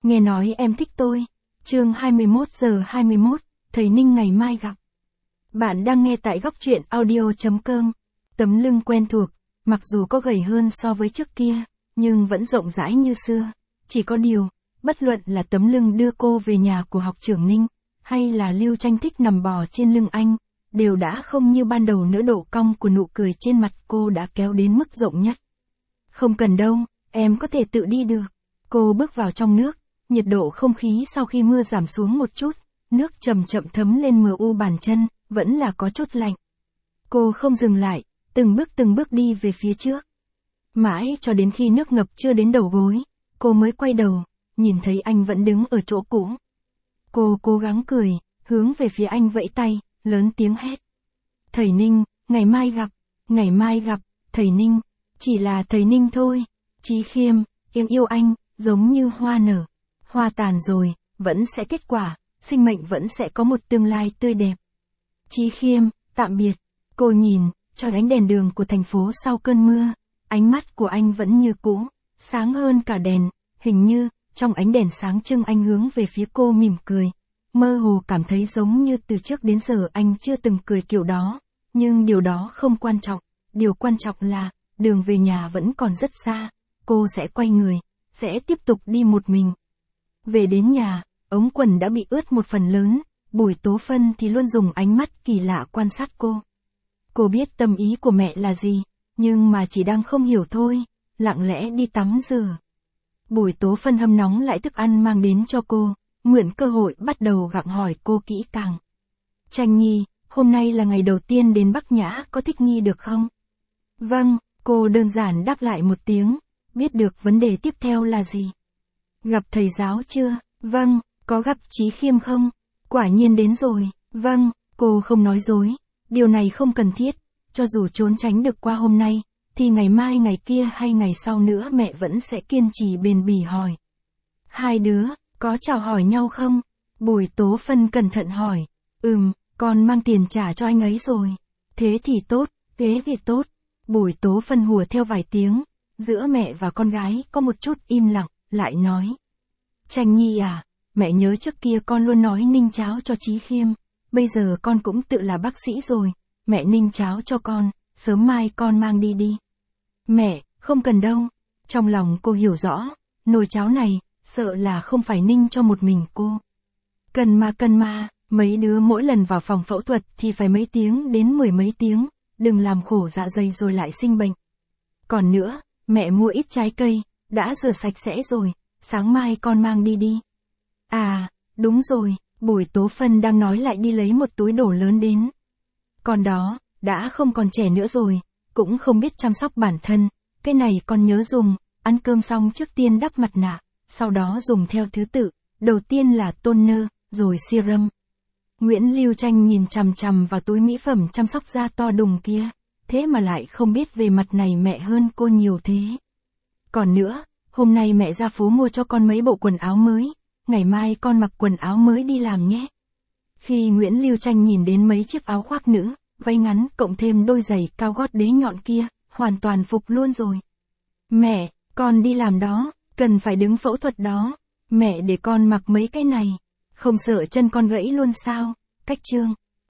Nghe nói em thích tôi. Chương 21:21, thầy Ninh ngày mai gặp. Bạn đang nghe tại góc truyện audio.com. Tấm lưng quen thuộc, mặc dù có gầy hơn so với trước kia, nhưng vẫn rộng rãi như xưa. Chỉ có điều, bất luận là tấm lưng đưa cô về nhà của học trưởng Ninh, hay là Lưu Tranh thích nằm bò trên lưng anh, đều đã không như ban đầu nữa, độ cong của nụ cười trên mặt cô đã kéo đến mức rộng nhất. Không cần đâu, em có thể tự đi được. Cô bước vào trong nước, nhiệt độ không khí sau khi mưa giảm xuống một chút, nước chậm chậm thấm lên mu bàn chân, vẫn là có chút lạnh. Cô không dừng lại, từng bước đi về phía trước. Mãi cho đến khi nước ngập chưa đến đầu gối, cô mới quay đầu, nhìn thấy anh vẫn đứng ở chỗ cũ. Cô cố gắng cười, hướng về phía anh vẫy tay, lớn tiếng hét. Thầy Ninh, ngày mai gặp, thầy Ninh, chỉ là thầy Ninh thôi. Chí Khiêm, em yêu anh, giống như hoa nở. Hoa tàn rồi, vẫn sẽ kết quả, sinh mệnh vẫn sẽ có một tương lai tươi đẹp. Chí Khiêm, tạm biệt. Cô nhìn, cho ánh đèn đường của thành phố sau cơn mưa, ánh mắt của anh vẫn như cũ, sáng hơn cả đèn, hình như, trong ánh đèn sáng trưng anh hướng về phía cô mỉm cười. Mơ hồ cảm thấy giống như từ trước đến giờ anh chưa từng cười kiểu đó, nhưng điều đó không quan trọng, điều quan trọng là, đường về nhà vẫn còn rất xa, cô sẽ quay người, sẽ tiếp tục đi một mình. Về đến nhà, ống quần đã bị ướt một phần lớn, Bùi Tố Phân thì luôn dùng ánh mắt kỳ lạ quan sát cô. Cô biết tâm ý của mẹ là gì, nhưng mà chỉ đang không hiểu thôi, lặng lẽ đi tắm rửa. Bùi Tố Phân hâm nóng lại thức ăn mang đến cho cô, mượn cơ hội bắt đầu gặng hỏi cô kỹ càng. Tranh Nhi, hôm nay là ngày đầu tiên đến Bắc Nhã, có thích nghi được không? Vâng, cô đơn giản đáp lại một tiếng, biết được vấn đề tiếp theo là gì. Gặp thầy giáo chưa? Vâng, có gặp Chí Khiêm không? Quả nhiên đến rồi. Vâng, cô không nói dối, điều này không cần thiết, cho dù trốn tránh được qua hôm nay, thì ngày mai ngày kia hay ngày sau nữa mẹ vẫn sẽ kiên trì bền bỉ hỏi. Hai đứa, có chào hỏi nhau không? Bùi Tố Phân cẩn thận hỏi. Con mang tiền trả cho anh ấy rồi. Thế thì tốt, thế thì tốt. Bùi Tố Phân hùa theo vài tiếng, giữa mẹ và con gái có một chút im lặng, lại nói. Tranh Nhi à, mẹ nhớ trước kia con luôn nói ninh cháo cho Chí Khiêm, bây giờ con cũng tự là bác sĩ rồi, mẹ ninh cháo cho con, sớm mai con mang đi đi. Mẹ, không cần đâu. Trong lòng cô hiểu rõ, nồi cháo này, sợ là không phải ninh cho một mình cô. Cần mà, mấy đứa mỗi lần vào phòng phẫu thuật thì phải mấy tiếng đến 10 mấy tiếng, đừng làm khổ dạ dày rồi lại sinh bệnh. Còn nữa, mẹ mua ít trái cây, đã rửa sạch sẽ rồi, sáng mai con mang đi đi. À, đúng rồi, Bùi Tố Phân đang nói lại đi lấy một túi đổ lớn đến. Con đó, đã không còn trẻ nữa rồi, cũng không biết chăm sóc bản thân, cái này con nhớ dùng, ăn cơm xong trước tiên đắp mặt nạ, sau đó dùng theo thứ tự, đầu tiên là toner, rồi serum. Nguyễn Lưu Tranh nhìn chằm chằm vào túi mỹ phẩm chăm sóc da to đùng kia, thế mà lại không biết về mặt này mẹ hơn cô nhiều thế. Còn nữa, hôm nay mẹ ra phố mua cho con mấy bộ quần áo mới, ngày mai con mặc quần áo mới đi làm nhé. Khi Nguyễn Lưu Tranh nhìn đến mấy chiếc áo khoác nữ, váy ngắn cộng thêm đôi giày cao gót đế nhọn kia, hoàn toàn phục luôn rồi. Mẹ, con đi làm đó, cần phải đứng phẫu thuật đó, mẹ để con mặc mấy cái này, không sợ chân con gãy luôn sao? Cách chương